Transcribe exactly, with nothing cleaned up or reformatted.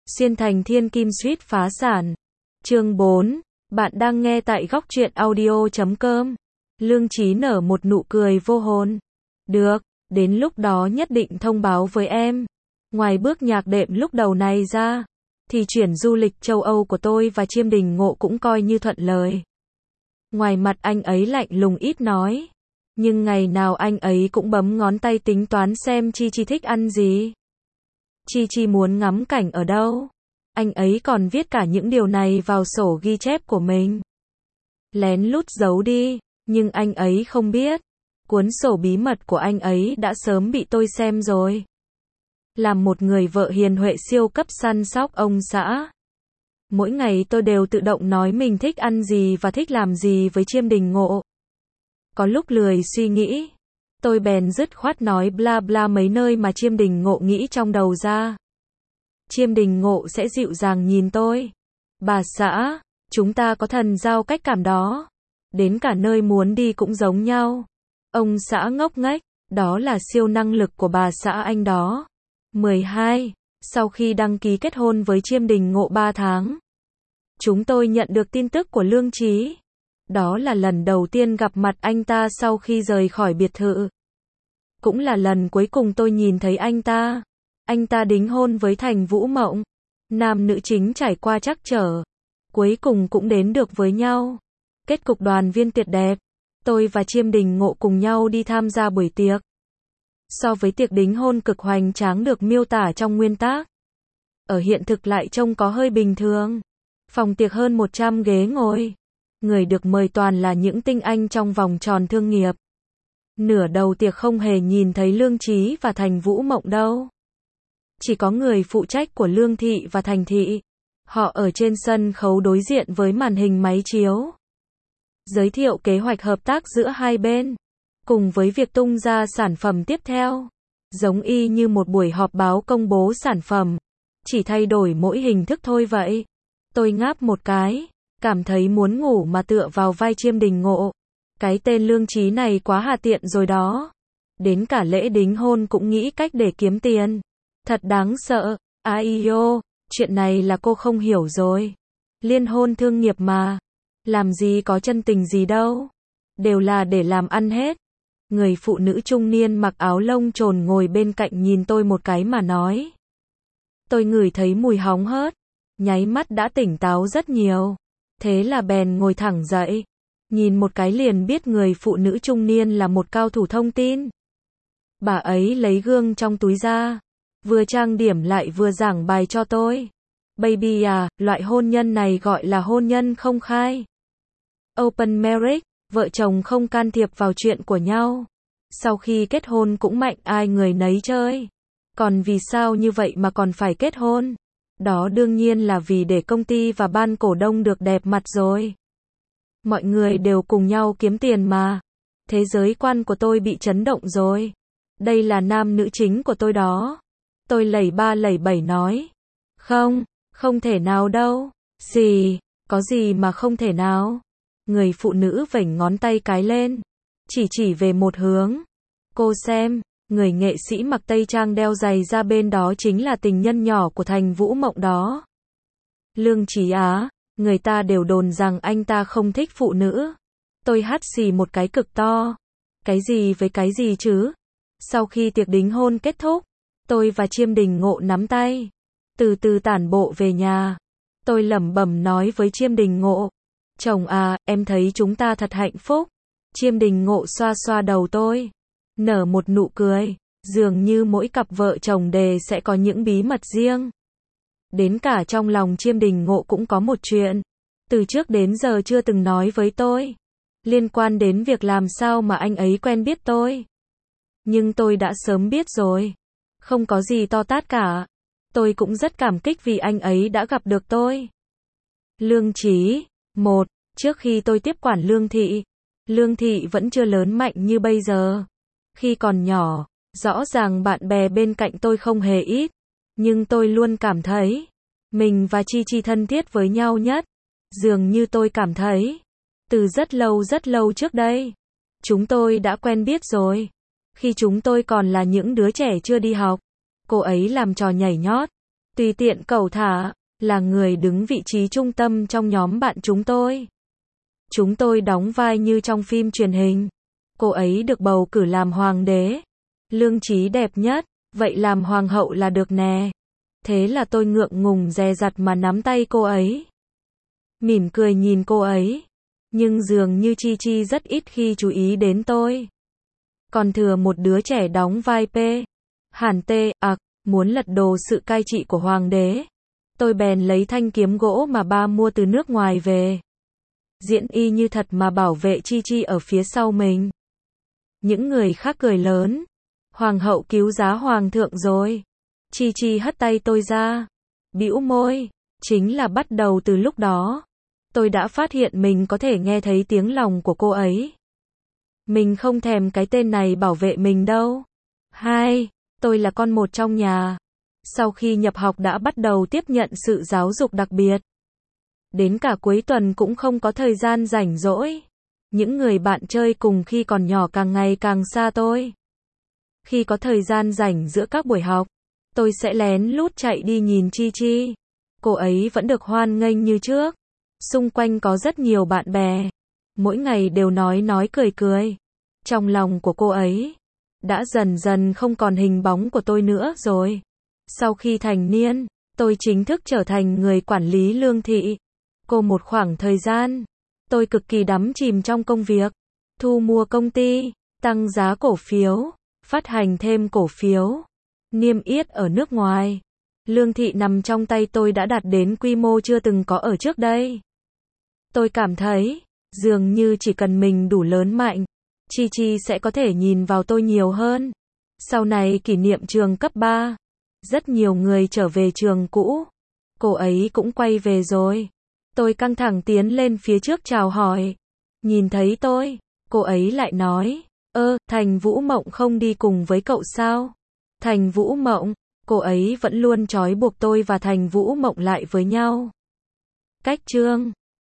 Xuyên thành thiên kim suýt phá sản. Chương bốn. Bạn đang nghe tại góc truyện audio chấm com. Lương Chí nở một nụ cười vô hồn. Được, đến lúc đó nhất định thông báo với em. Ngoài bước nhạc đệm lúc đầu này ra, thì chuyển du lịch châu Âu của tôi và Chiêm Đình Ngộ cũng coi như thuận lời. Ngoài mặt anh ấy lạnh lùng ít nói, nhưng ngày nào anh ấy cũng bấm ngón tay tính toán xem Chi Chi thích ăn gì, Chi Chi muốn ngắm cảnh ở đâu. Anh ấy còn viết cả những điều này vào sổ ghi chép của mình. Lén lút giấu đi, nhưng anh ấy không biết. Cuốn sổ bí mật của anh ấy đã sớm bị tôi xem rồi. Làm một người vợ hiền huệ siêu cấp săn sóc ông xã, mỗi ngày tôi đều tự động nói mình thích ăn gì và thích làm gì với Chiêm Đình Ngộ. Có lúc lười suy nghĩ, tôi bèn dứt khoát nói bla bla mấy nơi mà Chiêm Đình Ngộ nghĩ trong đầu ra. Chiêm Đình Ngộ sẽ dịu dàng nhìn tôi. Bà xã, chúng ta có thần giao cách cảm đó. Đến cả nơi muốn đi cũng giống nhau. Ông xã ngốc nghếch, đó là siêu năng lực của bà xã anh đó. mười hai. Sau khi đăng ký kết hôn với Chiêm Đình Ngộ ba tháng, chúng tôi nhận được tin tức của Lương Chí. Đó là lần đầu tiên gặp mặt anh ta sau khi rời khỏi biệt thự. Cũng là lần cuối cùng tôi nhìn thấy anh ta. Anh ta đính hôn với Thành Vũ Mộng. Nam nữ chính trải qua trắc trở, cuối cùng cũng đến được với nhau. Kết cục đoàn viên tuyệt đẹp. Tôi và Chiêm Đình Ngộ cùng nhau đi tham gia buổi tiệc. So với tiệc đính hôn cực hoành tráng được miêu tả trong nguyên tác, ở hiện thực lại trông có hơi bình thường. Phòng tiệc hơn một trăm ghế ngồi. Người được mời toàn là những tinh anh trong vòng tròn thương nghiệp. Nửa đầu tiệc không hề nhìn thấy Lương Chí và Thành Vũ Mộng đâu. Chỉ có người phụ trách của Lương Thị và Thành Thị. Họ ở trên sân khấu đối diện với màn hình máy chiếu, giới thiệu kế hoạch hợp tác giữa hai bên, cùng với việc tung ra sản phẩm tiếp theo. Giống y như một buổi họp báo công bố sản phẩm, chỉ thay đổi mỗi hình thức thôi vậy. Tôi ngáp một cái, cảm thấy muốn ngủ mà tựa vào vai Chiêm Đình Ngộ. Cái tên Lương Chí này quá hà tiện rồi đó. Đến cả lễ đính hôn cũng nghĩ cách để kiếm tiền. Thật đáng sợ. Ai ô, chuyện này là cô không hiểu rồi. Liên hôn thương nghiệp mà. Làm gì có chân tình gì đâu. Đều là để làm ăn hết. Người phụ nữ trung niên mặc áo lông trồn ngồi bên cạnh nhìn tôi một cái mà nói. Tôi ngửi thấy mùi hóng hớt, nháy mắt đã tỉnh táo rất nhiều. Thế là bèn ngồi thẳng dậy. Nhìn một cái liền biết người phụ nữ trung niên là một cao thủ thông tin. Bà ấy lấy gương trong túi ra, vừa trang điểm lại vừa giảng bài cho tôi. Baby à, loại hôn nhân này gọi là hôn nhân không khai. Open marriage, vợ chồng không can thiệp vào chuyện của nhau. Sau khi kết hôn cũng mạnh ai người nấy chơi. Còn vì sao như vậy mà còn phải kết hôn? Đó đương nhiên là vì để công ty và ban cổ đông được đẹp mặt rồi. Mọi người đều cùng nhau kiếm tiền mà. Thế giới quan của tôi bị chấn động rồi. Đây là nam nữ chính của tôi đó. Tôi lẩy ba lẩy bảy nói. Không, không thể nào đâu. Gì, có gì mà không thể nào? Người phụ nữ vểnh ngón tay cái lên, chỉ chỉ về một hướng. Cô xem, người nghệ sĩ mặc tây trang đeo giày ra bên đó chính là tình nhân nhỏ của Thành Vũ Mộng đó. Lương Chí á, người ta đều đồn rằng anh ta không thích phụ nữ. Tôi hắt xì một cái cực to. Cái gì với cái gì chứ? Sau khi tiệc đính hôn kết thúc, tôi và Chiêm Đình Ngộ nắm tay, từ từ tản bộ về nhà. Tôi lẩm bẩm nói với Chiêm Đình Ngộ. Chồng à, em thấy chúng ta thật hạnh phúc. Chiêm Đình Ngộ xoa xoa đầu tôi, nở một nụ cười. Dường như mỗi cặp vợ chồng đề sẽ có những bí mật riêng. Đến cả trong lòng Chiêm Đình Ngộ cũng có một chuyện, từ trước đến giờ chưa từng nói với tôi, liên quan đến việc làm sao mà anh ấy quen biết tôi. Nhưng tôi đã sớm biết rồi. Không có gì to tát cả. Tôi cũng rất cảm kích vì anh ấy đã gặp được tôi. Lương Chí. Một. Trước khi tôi tiếp quản Lương Thị, Lương Thị vẫn chưa lớn mạnh như bây giờ. Khi còn nhỏ, rõ ràng bạn bè bên cạnh tôi không hề ít, nhưng tôi luôn cảm thấy mình và Chi Chi thân thiết với nhau nhất. Dường như tôi cảm thấy từ rất lâu rất lâu trước đây, chúng tôi đã quen biết rồi. Khi chúng tôi còn là những đứa trẻ chưa đi học, cô ấy làm trò nhảy nhót, tùy tiện cẩu thả, là người đứng vị trí trung tâm trong nhóm bạn chúng tôi. Chúng tôi đóng vai như trong phim truyền hình. Cô ấy được bầu cử làm hoàng đế. Lương Chí đẹp nhất, vậy làm hoàng hậu là được nè. Thế là tôi ngượng ngùng dè dặt mà nắm tay cô ấy. Mỉm cười nhìn cô ấy. Nhưng dường như Chi Chi rất ít khi chú ý đến tôi. Còn thừa một đứa trẻ đóng vai P. Hàn Tê, ặc, muốn lật đổ sự cai trị của hoàng đế. Tôi bèn lấy thanh kiếm gỗ mà ba mua từ nước ngoài về. Diễn y như thật mà bảo vệ Chi Chi ở phía sau mình. Những người khác cười lớn. Hoàng hậu cứu giá hoàng thượng rồi. Chi Chi hất tay tôi ra. Bĩu môi. Chính là bắt đầu từ lúc đó. Tôi đã phát hiện mình có thể nghe thấy tiếng lòng của cô ấy. Mình không thèm cái tên này bảo vệ mình đâu. Hai, tôi là con một trong nhà. Sau khi nhập học đã bắt đầu tiếp nhận sự giáo dục đặc biệt. Đến cả cuối tuần cũng không có thời gian rảnh rỗi. Những người bạn chơi cùng khi còn nhỏ càng ngày càng xa tôi. Khi có thời gian rảnh giữa các buổi học, tôi sẽ lén lút chạy đi nhìn Chi Chi. Cô ấy vẫn được hoan nghênh như trước. Xung quanh có rất nhiều bạn bè. Mỗi ngày đều nói nói cười cười. Trong lòng của cô ấy đã dần dần không còn hình bóng của tôi nữa rồi. Sau khi thành niên, tôi chính thức trở thành người quản lý Lương thị. Cô một khoảng thời gian, tôi cực kỳ đắm chìm trong công việc. Thu mua công ty, tăng giá cổ phiếu, phát hành thêm cổ phiếu, niêm yết ở nước ngoài. Lương thị nằm trong tay tôi đã đạt đến quy mô chưa từng có ở trước đây. Tôi cảm thấy, dường như chỉ cần mình đủ lớn mạnh, Chi Chi sẽ có thể nhìn vào tôi nhiều hơn. Sau này kỷ niệm trường cấp ba, rất nhiều người trở về trường cũ. Cô ấy cũng quay về rồi. Tôi căng thẳng tiến lên phía trước chào hỏi. Nhìn thấy tôi, cô ấy lại nói, ơ, Thành Vũ Mộng không đi cùng với cậu sao? Thành Vũ Mộng, cô ấy vẫn luôn trói buộc tôi và Thành Vũ Mộng lại với nhau. Cách chương